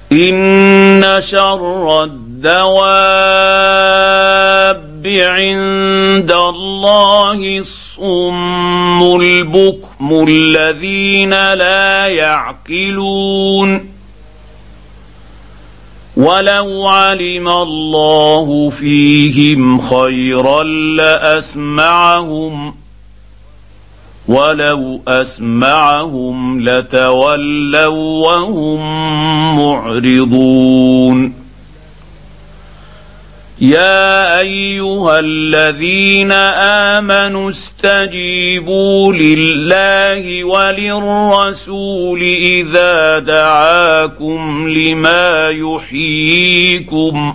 إن شر الدواب عند الله الصم البكم الذين لا يعقلون ولو علم الله فيهم خيرا لأسمعهم ولو أسمعهم لتولوا وهم معرضون يا أيها الذين آمنوا استجيبوا لله وللرسول إذا دعاكم لما يحييكم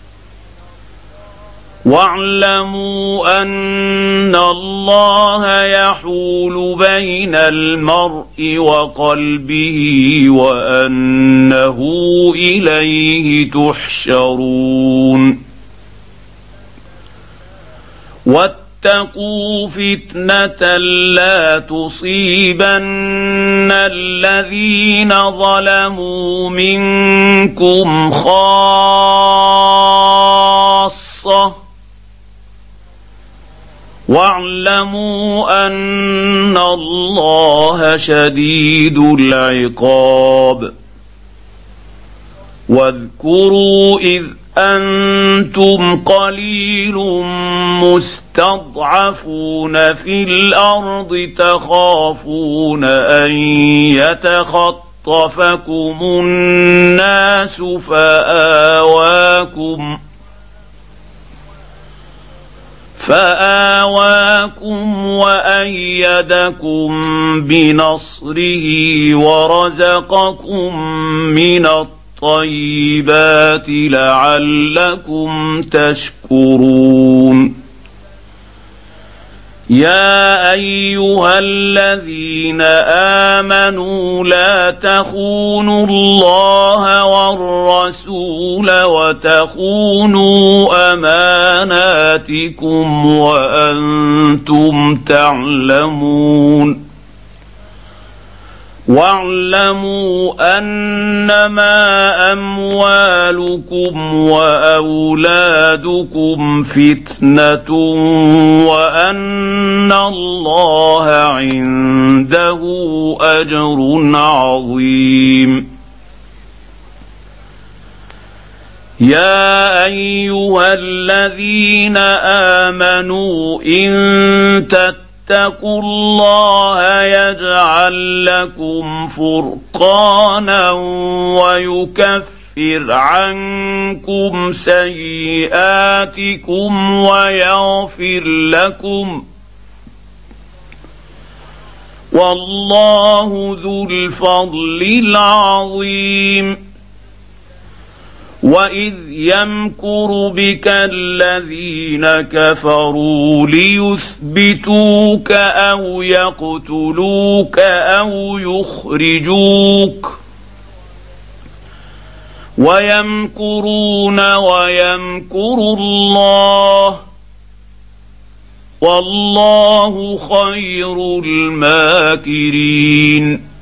واعلموا أن الله يحول بين المرء وقلبه وأنه إليه تحشرون واتقوا فتنة لا تصيبن الذين ظلموا منكم خاصة واعلموا أن الله شديد العقاب واذكروا إذ أنتم قليل مستضعفون في الأرض تخافون أن يتخطفكم الناس فآواكم وأيدكم بنصره ورزقكم من الطيبات لعلكم تشكرون يا أيها الذين آمنوا لا تخونوا الله والرسول وتخونوا أماناتكم وأنتم تعلمون واعلموا أنما أموالكم وأولادكم فتنة وأن الله عنده أجر عظيم يا أيها الذين آمنوا إن اتقوا الله يجعل لكم فرقانا ويكفر عنكم سيئاتكم ويغفر لكم والله ذو الفضل العظيم وإذ يمكر بك الذين كفروا ليثبتوك أو يقتلوك أو يخرجوك ويمكرون ويمكر الله والله خير الماكرين